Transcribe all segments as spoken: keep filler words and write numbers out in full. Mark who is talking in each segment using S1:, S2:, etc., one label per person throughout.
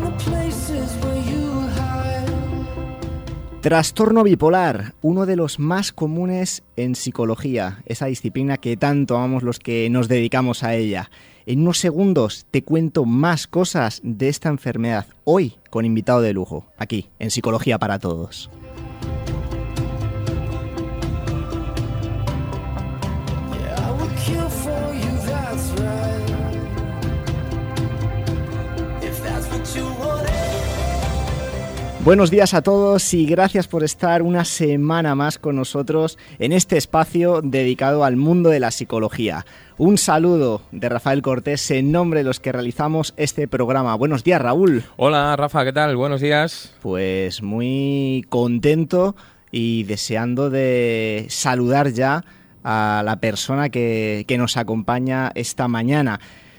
S1: Trastorno bipolar, uno de los más comunes en psicología, esa disciplina que tanto amamos los que nos dedicamos a ella. En unos segundos te cuento más cosas de esta enfermedad, hoy con invitado de lujo, aquí, en Psicología para Todos. Buenos días a todos y gracias por estar una semana más con nosotros en este espacio dedicado al mundo de la psicología. Un saludo de Rafael Cortés en nombre de los que realizamos este programa. Buenos días, Raúl.
S2: Hola, Rafa, ¿qué tal? Buenos días.
S1: Pues muy contento y deseando de saludar ya a la persona que, que nos acompaña esta mañana.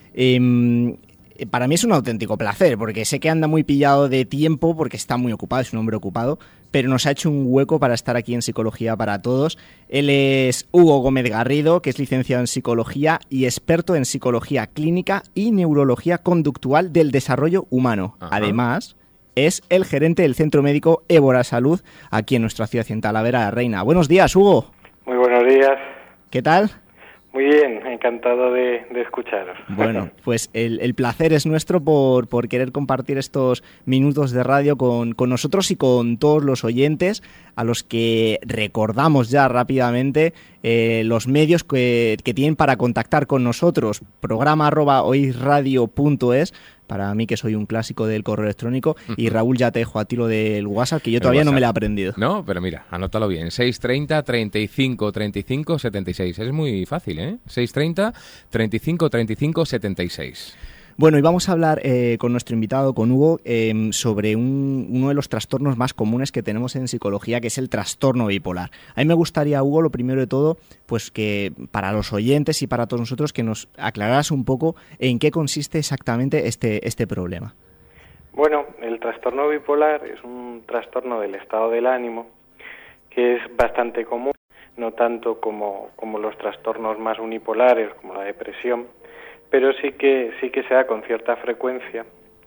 S1: Eh, Para mí es un auténtico placer, porque sé que anda muy pillado de tiempo, porque está muy ocupado, es un hombre ocupado, pero nos ha hecho un hueco para estar aquí en Psicología para Todos. Él es Hugo Gómez Garrido, que es licenciado en Psicología y experto en Psicología Clínica y Neurología Conductual del Desarrollo Humano. Ajá. Además, es el gerente del Centro Médico Évora Salud, aquí en nuestra ciudad, en Talavera de la Reina. Buenos días, Hugo.
S3: Muy buenos días.
S1: ¿Qué tal?
S3: Muy bien, encantado de, de escucharos.
S1: Bueno, pues el, el placer es nuestro por, por querer compartir estos minutos de radio con, con nosotros y con todos los oyentes, a los que recordamos ya rápidamente eh, los medios que, que tienen para contactar con nosotros. Programa arroba oirradio punto es, para mí que soy un clásico del correo electrónico, y Raúl, ya te dejo a ti lo del WhatsApp, que yo todavía no me lo he aprendido.
S2: No, pero mira, anótalo bien, seis treinta, treinta y cinco, treinta y cinco, setenta y seis, es muy fácil, ¿eh? seis treinta, treinta y cinco, treinta y cinco, setenta y seis.
S1: Bueno, y vamos a hablar eh, con nuestro invitado, con Hugo, eh, sobre un, uno de los trastornos más comunes que tenemos en psicología, que es el trastorno bipolar. A mí me gustaría, Hugo, lo primero de todo, pues que para los oyentes y para todos nosotros, que nos aclararas un poco en qué consiste exactamente este, este problema.
S3: Bueno, el trastorno bipolar es un trastorno del estado del ánimo que es bastante común, no tanto como, como los trastornos más unipolares, como la depresión, pero sí que sí que se da con cierta frecuencia,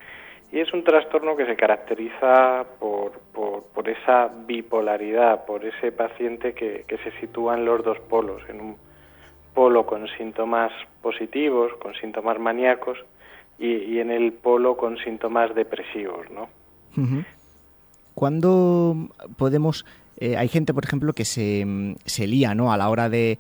S3: y es un trastorno que se caracteriza por, por, por esa bipolaridad, por ese paciente que, que se sitúa en los dos polos, en un polo con síntomas positivos, con síntomas maníacos, y, y en el polo con síntomas depresivos, ¿no?
S1: Uh-huh. ¿Cuándo podemos...? Eh, hay gente, por ejemplo, que se, se lía, ¿no?, a la hora de...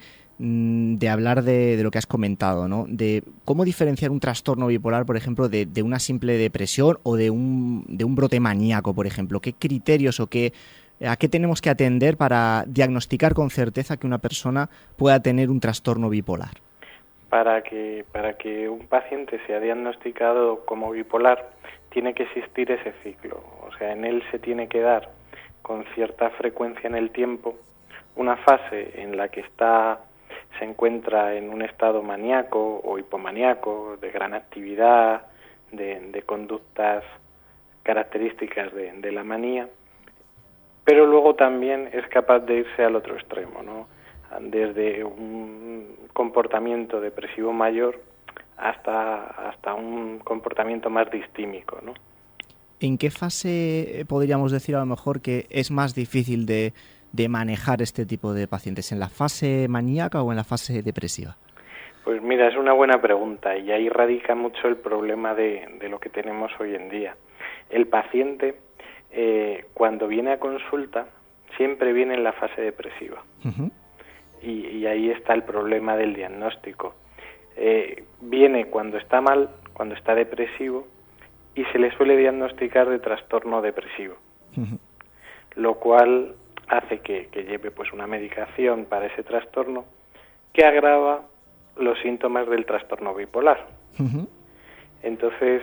S1: de hablar de, de lo que has comentado, ¿no? De cómo diferenciar un trastorno bipolar, por ejemplo, de, de una simple depresión o de un, de un brote maníaco, por ejemplo. ¿Qué criterios o qué, a qué tenemos que atender para diagnosticar con certeza que una persona pueda tener un trastorno bipolar?
S3: Para que, para que un paciente sea diagnosticado como bipolar, tiene que existir ese ciclo. O sea, en él se tiene que dar con cierta frecuencia en el tiempo una fase en la que está se encuentra en un estado maníaco o hipomaníaco, de gran actividad, de, de conductas características de, de la manía, pero luego también es capaz de irse al otro extremo, ¿no? Desde un comportamiento depresivo mayor hasta, hasta un comportamiento más distímico, ¿no?
S1: ¿En qué fase podríamos decir a lo mejor que es más difícil de... de manejar este tipo de pacientes? ¿En la fase maníaca o en la fase depresiva?
S3: Pues mira, es una buena pregunta, y ahí radica mucho el problema de, de lo que tenemos hoy en día. El paciente, eh, cuando viene a consulta, siempre viene en la fase depresiva. Uh-huh. y, y ahí está el problema del diagnóstico. Eh, viene cuando está mal, cuando está depresivo, y se le suele diagnosticar de trastorno depresivo, uh-huh. lo cual hace que, que lleve pues una medicación para ese trastorno que agrava los síntomas del trastorno bipolar. Uh-huh. Entonces,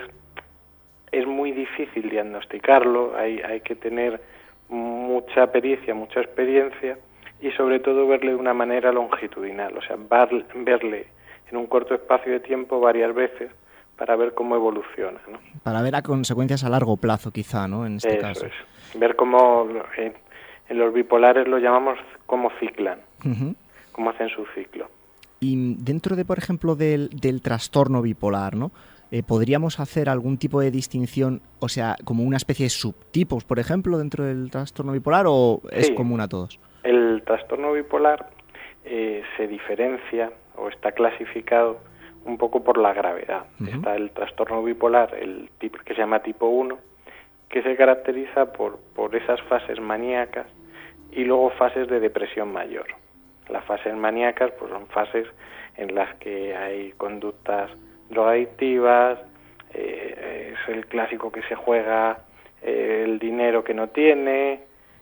S3: es muy difícil diagnosticarlo, hay, hay que tener mucha pericia, mucha experiencia, y sobre todo verle de una manera longitudinal, o sea, verle en un corto espacio de tiempo varias veces para ver cómo evoluciona, ¿no?
S1: Para ver a consecuencias a largo plazo, quizá, ¿no?, en este
S3: Eso
S1: caso.
S3: Es. Ver cómo... Eh, En los bipolares lo llamamos como ciclan, uh-huh. cómo hacen su ciclo.
S1: Y dentro de, por ejemplo, del, del trastorno bipolar, ¿no? eh, ¿podríamos hacer algún tipo de distinción, o sea, como una especie de subtipos, por ejemplo, dentro del trastorno bipolar, o es
S3: Sí.
S1: común a todos?
S3: El trastorno bipolar eh, se diferencia o está clasificado un poco por la gravedad. Uh-huh. Está el trastorno bipolar, el tipo que se llama tipo uno, que se caracteriza por, por esas fases maníacas y luego fases de depresión mayor. Las fases maníacas pues son fases en las que hay conductas drogadictivas, eh, es el clásico que se juega eh, el dinero que no tiene,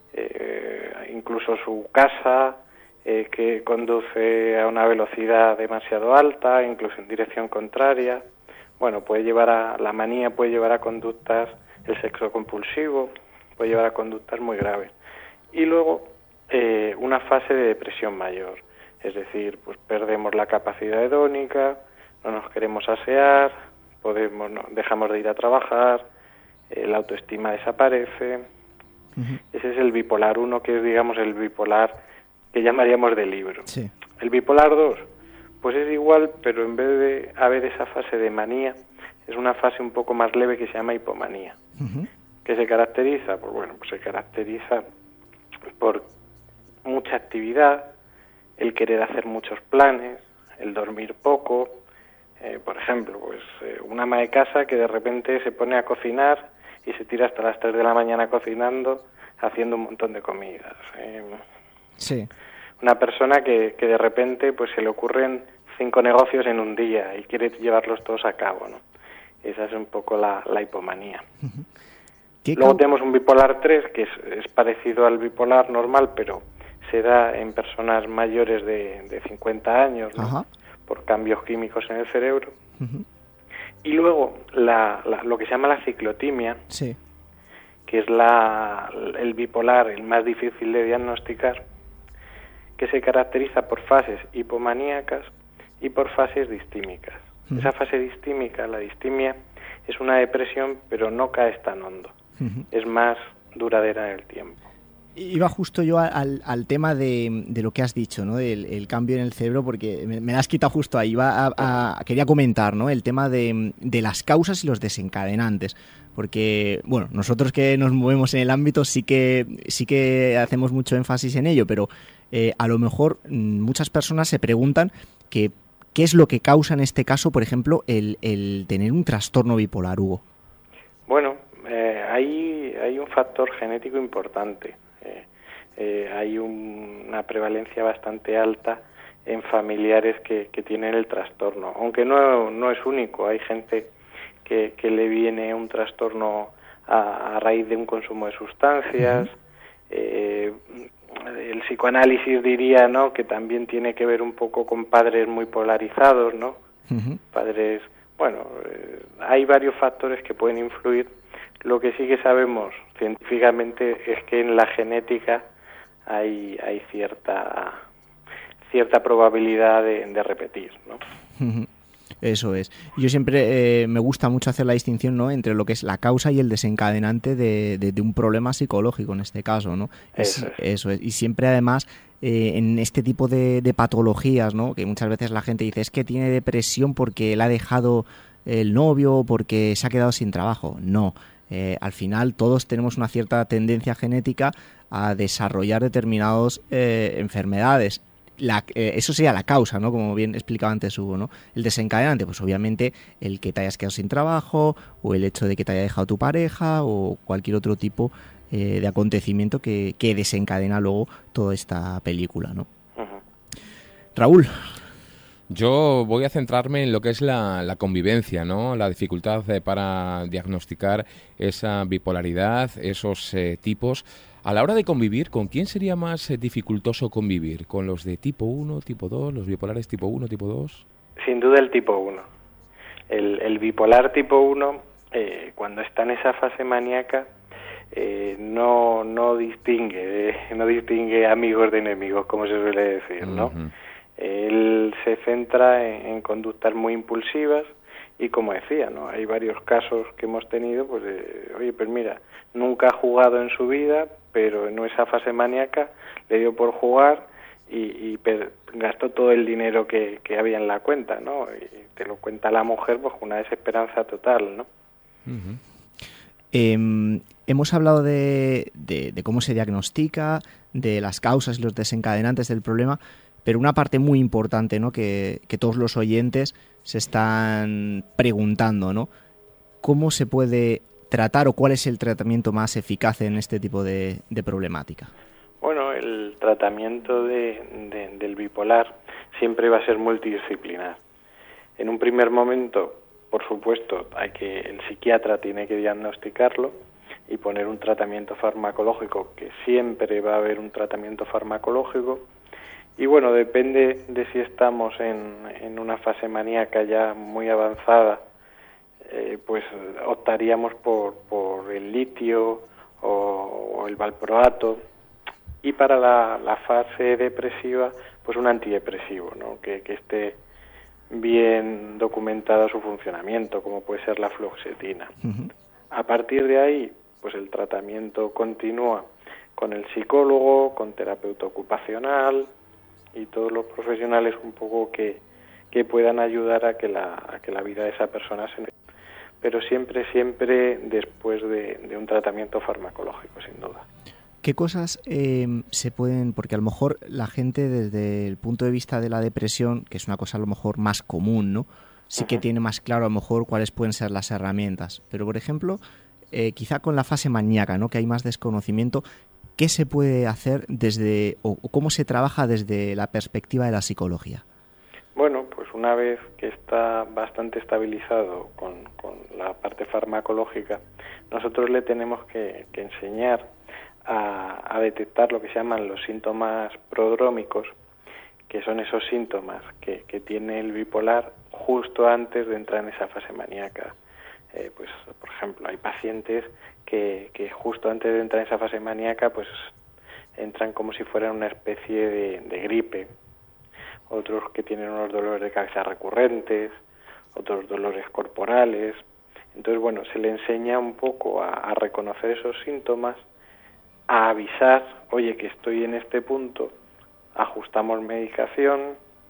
S3: eh, incluso su casa, eh, que conduce a una velocidad demasiado alta, incluso en dirección contraria. Bueno, puede llevar a la manía, puede llevar a conductas, el sexo compulsivo, puede llevar a conductas muy graves. Y luego eh, una fase de depresión mayor, es decir, pues perdemos la capacidad hedónica, no nos queremos asear, podemos no, dejamos de ir a trabajar, eh, la autoestima desaparece. Uh-huh. Ese es el bipolar uno, que es, digamos, el bipolar que llamaríamos de libro.
S1: Sí.
S3: El bipolar dos, pues es igual, pero en vez de haber esa fase de manía, es una fase un poco más leve que se llama hipomanía. Uh-huh. ¿Qué se caracteriza? Pues bueno, pues se caracteriza por mucha actividad, el querer hacer muchos planes, el dormir poco. Eh, por ejemplo, pues eh, una ama de casa que de repente se pone a cocinar y se tira hasta las tres de la mañana cocinando, haciendo un montón de comidas. Eh,
S1: sí.
S3: Una persona que, que de repente pues se le ocurren cinco negocios en un día y quiere llevarlos todos a cabo, ¿no? Esa es un poco la, la hipomanía. Uh-huh. Luego ca- tenemos un bipolar tres, que es, es parecido al bipolar normal, pero se da en personas mayores de, de cincuenta años, ¿no? Uh-huh. Por cambios químicos en el cerebro. Uh-huh. Y luego la, la, lo que se llama la ciclotimia,
S1: sí.
S3: que es la, el bipolar, el más difícil de diagnosticar, que se caracteriza por fases hipomaníacas y por fases distímicas. Uh-huh. Esa fase distímica, la distimia, es una depresión, pero no caes tan hondo. Uh-huh. Es más duradera en el tiempo.
S1: Iba justo yo al, al tema de, de lo que has dicho, ¿no? El, el cambio en el cerebro, porque me, me lo has quitado justo ahí. Iba a, a, quería comentar, ¿no? El tema de, de las causas y los desencadenantes. Porque, bueno, nosotros que nos movemos en el ámbito sí que, sí que hacemos mucho énfasis en ello, pero eh, a lo mejor muchas personas se preguntan que qué es lo que causa en este caso, por ejemplo, el, el tener un trastorno bipolar, Hugo.
S3: Bueno, eh, hay, hay un factor genético importante. Eh, eh, hay un, una prevalencia bastante alta en familiares que, que tienen el trastorno, aunque no, no es único. Hay gente que, que le viene un trastorno a, a raíz de un consumo de sustancias. Uh-huh. eh, el psicoanálisis diría, ¿no?, que también tiene que ver un poco con padres muy polarizados, ¿no? Uh-huh. Padres, bueno, eh, hay varios factores que pueden influir. Lo que sí que sabemos científicamente es que en la genética hay, hay cierta cierta probabilidad de, de repetir, ¿no?
S1: Eso es. Yo siempre eh, me gusta mucho hacer la distinción, ¿no?, entre lo que es la causa y el desencadenante de, de, de un problema psicológico en este caso, ¿no?
S3: Eso es.
S1: Eso es. Y siempre además eh, en este tipo de, de patologías, ¿no?, que muchas veces la gente dice es que tiene depresión porque le ha dejado el novio, porque se ha quedado sin trabajo. No. Eh, al final todos tenemos una cierta tendencia genética a desarrollar determinadas eh, enfermedades. La, eh, eso sería la causa, ¿no?, como bien explicaba antes Hugo, ¿no? El desencadenante, pues obviamente el que te hayas quedado sin trabajo, o el hecho de que te haya dejado tu pareja, o cualquier otro tipo eh, de acontecimiento que, que desencadena luego toda esta película, ¿no? Uh-huh. Raúl.
S2: Yo voy a centrarme en lo que es la, la convivencia, ¿no? La dificultad eh, para diagnosticar esa bipolaridad, esos eh, tipos. A la hora de convivir, ¿con quién sería más eh, dificultoso convivir? ¿Con los de tipo uno, tipo dos, los bipolares tipo uno, tipo dos?
S3: Sin duda el tipo uno. El, el bipolar tipo uno, eh, cuando está en esa fase maníaca, eh, no, no distingue, eh, no distingue amigos de enemigos, como se suele decir, ¿no? Uh-huh. Él se centra en, en conductas muy impulsivas y, como decía, ¿no?, hay varios casos que hemos tenido, pues, de, oye, pues mira, nunca ha jugado en su vida, pero en esa fase maníaca le dio por jugar y, y per, gastó todo el dinero que, que había en la cuenta, ¿no? Y te lo cuenta la mujer pues con una desesperanza total, ¿no?
S1: Uh-huh. Eh, hemos hablado de, de, de cómo se diagnostica, de las causas y los desencadenantes del problema, pero una parte muy importante, ¿no?, que, que todos los oyentes se están preguntando, ¿no? ¿Cómo se puede tratar o cuál es el tratamiento más eficaz en este tipo de, de problemática?
S3: Bueno, el tratamiento de, de, del bipolar siempre va a ser multidisciplinar. En un primer momento, por supuesto, hay que el psiquiatra tiene que diagnosticarlo y poner un tratamiento farmacológico, que siempre va a haber un tratamiento farmacológico. Y bueno, depende de si estamos en, en una fase maníaca ya muy avanzada, eh, pues optaríamos por, por el litio o, o el valproato. Y para la, la fase depresiva, pues un antidepresivo, ¿no?, que, que esté bien documentado su funcionamiento, como puede ser la fluoxetina. Uh-huh. A partir de ahí, pues el tratamiento continúa con el psicólogo, con terapeuta ocupacional y todos los profesionales un poco que, que puedan ayudar a que la, a que la vida de esa persona se... Pero siempre, siempre después de, de un tratamiento farmacológico, sin duda.
S1: ¿Qué cosas eh, se pueden...? Porque a lo mejor la gente desde el punto de vista de la depresión, que es una cosa a lo mejor más común, ¿no?, sí uh-huh. que tiene más claro a lo mejor cuáles pueden ser las herramientas. Pero, por ejemplo, eh, quizá con la fase maníaca, ¿no?, que hay más desconocimiento, ¿qué se puede hacer desde... o, o cómo se trabaja desde la perspectiva de la psicología?
S3: Bueno, pues una vez que está bastante estabilizado con, con la parte farmacológica, nosotros le tenemos que, que enseñar A, a detectar lo que se llaman los síntomas prodrómicos, que son esos síntomas que, que tiene el bipolar justo antes de entrar en esa fase maníaca. Eh, pues, por ejemplo, hay pacientes que, que justo antes de entrar en esa fase maníaca, pues entran como si fueran una especie de, de gripe. Otros que tienen unos dolores de cabeza recurrentes, otros dolores corporales. Entonces, bueno, se le enseña un poco a, a reconocer esos síntomas, a avisar, oye, que estoy en este punto, ajustamos medicación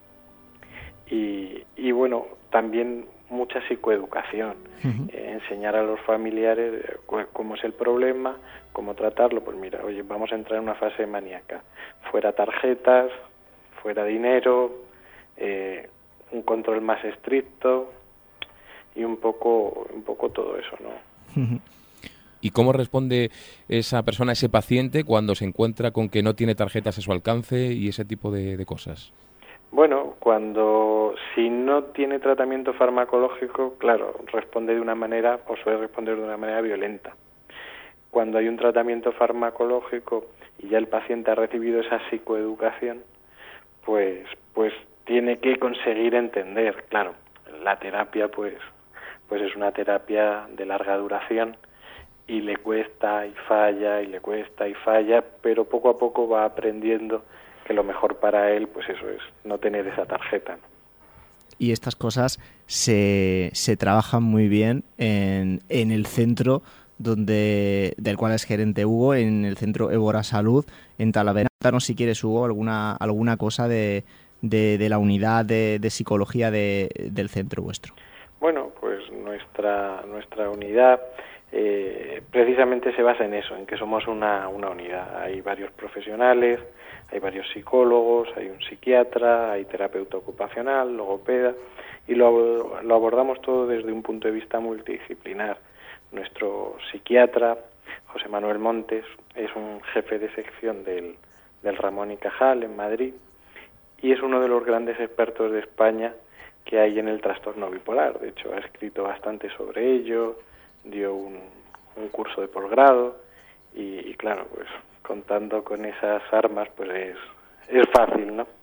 S3: y, y bueno, también mucha psicoeducación, uh-huh. eh, enseñar a los familiares cómo es el problema, cómo tratarlo. Pues mira, oye, vamos a entrar en una fase maníaca, fuera tarjetas, fuera dinero, eh, un control más estricto y un poco, un poco todo eso, ¿no?
S2: Uh-huh. ¿Y cómo responde esa persona, ese paciente, cuando se encuentra con que no tiene tarjetas a su alcance y ese tipo de, de cosas?
S3: Bueno, cuando si no tiene tratamiento farmacológico, claro, responde de una manera o suele responder de una manera violenta. Cuando hay un tratamiento farmacológico y ya el paciente ha recibido esa psicoeducación, pues, pues tiene que conseguir entender, claro, la terapia pues, pues es una terapia de larga duración. Y le cuesta y falla y le cuesta y falla, pero poco a poco va aprendiendo que lo mejor para él, pues eso es, no tener esa tarjeta, ¿no?
S1: Y estas cosas se, se trabajan muy bien en, en el centro donde del cual es gerente Hugo, en el centro Évora Salud, en Talavera. Cuéntanos si quieres, Hugo, alguna, alguna cosa de, de, de la unidad de, de psicología de, del centro vuestro.
S3: Bueno, pues nuestra, nuestra unidad... Eh, precisamente se basa en eso, en que somos una, una unidad. Hay varios profesionales, hay varios psicólogos, hay un psiquiatra, hay terapeuta ocupacional, logopeda, y lo, lo abordamos todo desde un punto de vista multidisciplinar. Nuestro psiquiatra, José Manuel Montes, es un jefe de sección del, del Ramón y Cajal en Madrid y es uno de los grandes expertos de España que hay en el trastorno bipolar. De hecho, ha escrito bastante sobre ello, dio un, un curso de posgrado y, y claro, pues contando con esas armas pues es, es fácil, ¿no?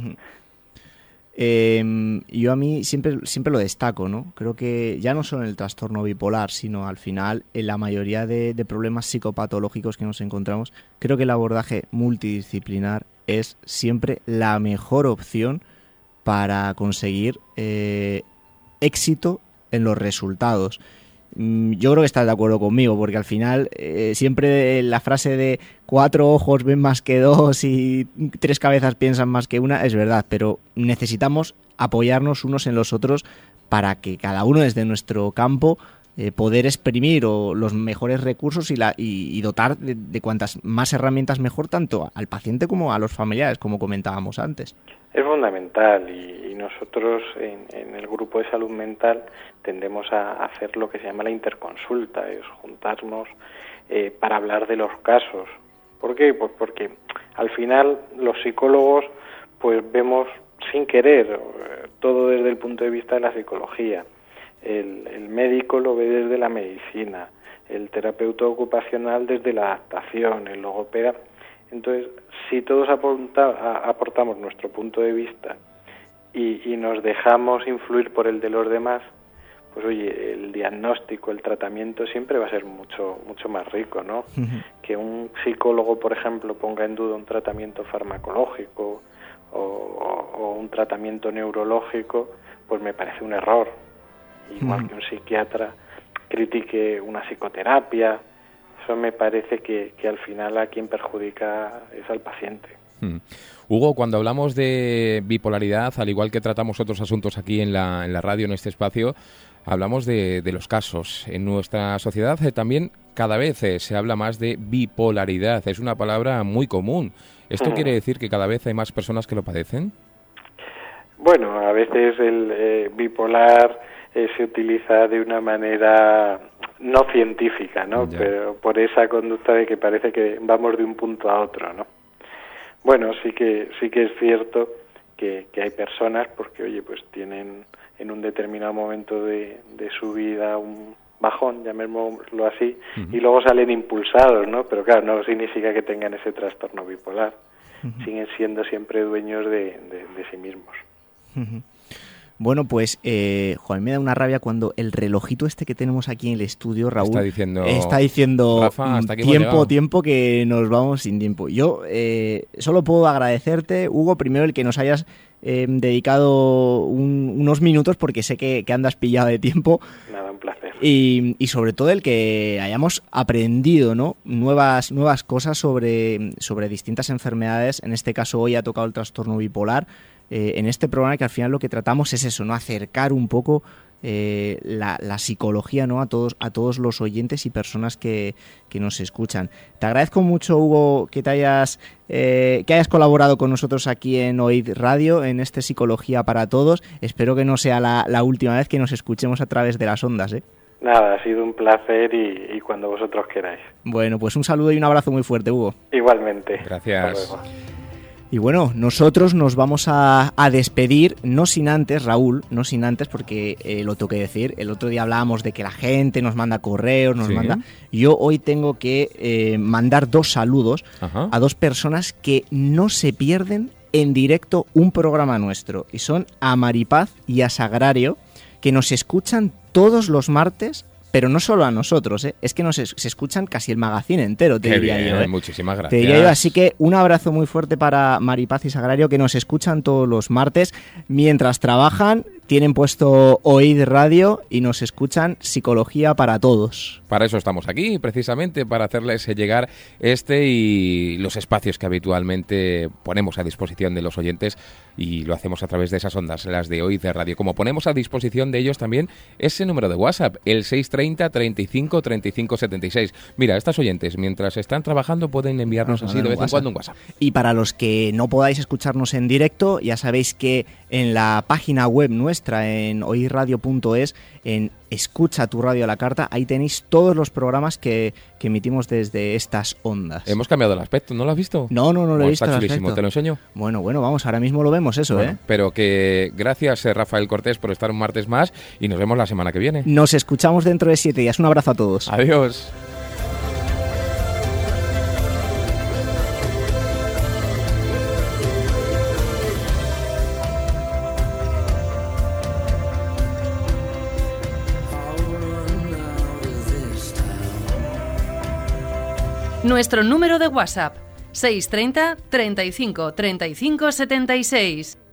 S1: eh, yo a mí siempre, siempre lo destaco, ¿no? Creo que ya no solo en el trastorno bipolar, sino al final en la mayoría de, de problemas psicopatológicos que nos encontramos, creo que el abordaje multidisciplinar es siempre la mejor opción para conseguir eh, éxito en los resultados. yo creo que estás de acuerdo conmigo, porque al final eh, siempre la frase de cuatro ojos ven más que dos y tres cabezas piensan más que una es verdad, pero necesitamos apoyarnos unos en los otros para que cada uno desde nuestro campo eh, poder exprimir o los mejores recursos y, la, y, y dotar de, de cuantas más herramientas mejor tanto al paciente como a los familiares, como comentábamos antes.
S3: Es fundamental y, y nosotros en, en el grupo de salud mental tendemos a hacer lo que se llama la interconsulta, es juntarnos eh, para hablar de los casos. ¿Por qué? Pues porque al final los psicólogos pues vemos sin querer eh, todo desde el punto de vista de la psicología. El, el médico lo ve desde la medicina, el terapeuta ocupacional desde la adaptación, el logopeda. Entonces, si todos apunta, a, aportamos nuestro punto de vista y, y nos dejamos influir por el de los demás, pues oye, el diagnóstico, el tratamiento siempre va a ser mucho mucho más rico, ¿no? Uh-huh. Que un psicólogo, por ejemplo, ponga en duda un tratamiento farmacológico o, o, o un tratamiento neurológico, pues me parece un error. Igual uh-huh. que un psiquiatra critique una psicoterapia, eso me parece que, que al final a quien perjudica es al paciente.
S2: Hmm. Hugo, cuando hablamos de bipolaridad, al igual que tratamos otros asuntos aquí en la, en la radio, en este espacio, hablamos de, de los casos. En nuestra sociedad eh, también cada vez eh, se habla más de bipolaridad. Es una palabra muy común. ¿Esto uh-huh. quiere decir que cada vez hay más personas que lo padecen?
S3: Bueno, a veces el eh, bipolar eh, se utiliza de una manera no científica, ¿no? Ya. Pero por esa conducta de que parece que vamos de un punto a otro, ¿no? Bueno, sí que sí que es cierto que, que hay personas, porque oye, pues tienen en un determinado momento de, de su vida un bajón, llamémoslo así, uh-huh. y luego salen impulsados, ¿no? Pero claro, no significa que tengan ese trastorno bipolar. Uh-huh. Siguen siendo siempre dueños de, de, de sí mismos.
S1: Uh-huh. Bueno, pues, eh, joder, me da una rabia cuando el relojito este que tenemos aquí en el estudio, Raúl,
S2: está diciendo,
S1: está diciendo
S2: Rafa, hasta aquí
S1: tiempo, tiempo, que nos vamos sin tiempo. Yo eh, solo puedo agradecerte, Hugo, primero el que nos hayas eh, dedicado un, unos minutos, porque sé que, que andas pillado de tiempo.
S3: Nada, un placer.
S1: Y, y sobre todo el que hayamos aprendido, ¿no? nuevas, nuevas cosas sobre, sobre distintas enfermedades. En este caso hoy ha tocado el trastorno bipolar. Eh, en este programa que al final lo que tratamos es eso, ¿no? Acercar un poco eh, la, la psicología, ¿no? a todos a todos los oyentes y personas que, que nos escuchan. Te agradezco mucho, Hugo, que te hayas eh, que hayas colaborado con nosotros aquí en O I D Radio, en este Psicología para Todos. Espero que no sea la, la última vez que nos escuchemos a través de las ondas, ¿eh?
S3: Nada, ha sido un placer y, y cuando vosotros queráis.
S1: Bueno, pues un saludo y un abrazo muy fuerte, Hugo.
S3: Igualmente.
S2: Gracias.
S1: Y bueno, nosotros nos vamos a, a despedir, no sin antes, Raúl, no sin antes, porque eh, lo tengo que decir, el otro día hablábamos de que la gente nos manda correos, nos ¿Sí? manda... Yo hoy tengo que eh, mandar dos saludos Ajá. a dos personas que no se pierden en directo un programa nuestro, y son a Maripaz y a Sagrario, que nos escuchan todos los martes. Pero no solo a nosotros, ¿eh? Es que nos es, se escuchan casi el magazine entero, te
S2: Qué
S1: diría
S2: bien,
S1: yo. ¿eh?
S2: Muchísimas gracias.
S1: Te diría yo, así que un abrazo muy fuerte para Maripaz y Sagrario, que nos escuchan todos los martes mientras trabajan, tienen puesto O I D Radio y nos escuchan Psicología para Todos.
S2: Para eso estamos aquí, precisamente, para hacerles llegar este y los espacios que habitualmente ponemos a disposición de los oyentes, y lo hacemos a través de esas ondas, las de O I D Radio. Como ponemos a disposición de ellos también ese número de WhatsApp, el seis treinta, treinta y cinco, treinta y cinco, setenta y seis. Mira, estas oyentes, mientras están trabajando, pueden enviarnos ah, así de vez en cuando un WhatsApp.
S1: Y para los que no podáis escucharnos en directo, ya sabéis que en la página web nuestra, en oiradio punto es, en Escucha tu radio a la carta, ahí tenéis todos los programas que, que emitimos desde estas ondas.
S2: Hemos cambiado el aspecto, ¿no lo has visto?
S1: No, no, no lo he visto.
S2: Está chulísimo, ¿te lo enseño?
S1: Bueno, bueno, vamos, ahora mismo lo vemos eso, bueno, ¿eh?
S2: Pero que gracias, Rafael Cortés, por estar un martes más, y nos vemos la semana que viene.
S1: Nos escuchamos dentro de siete días. Un abrazo a todos.
S2: Adiós.
S4: Nuestro número de WhatsApp, seis treinta, treinta y cinco, treinta y cinco, setenta y seis.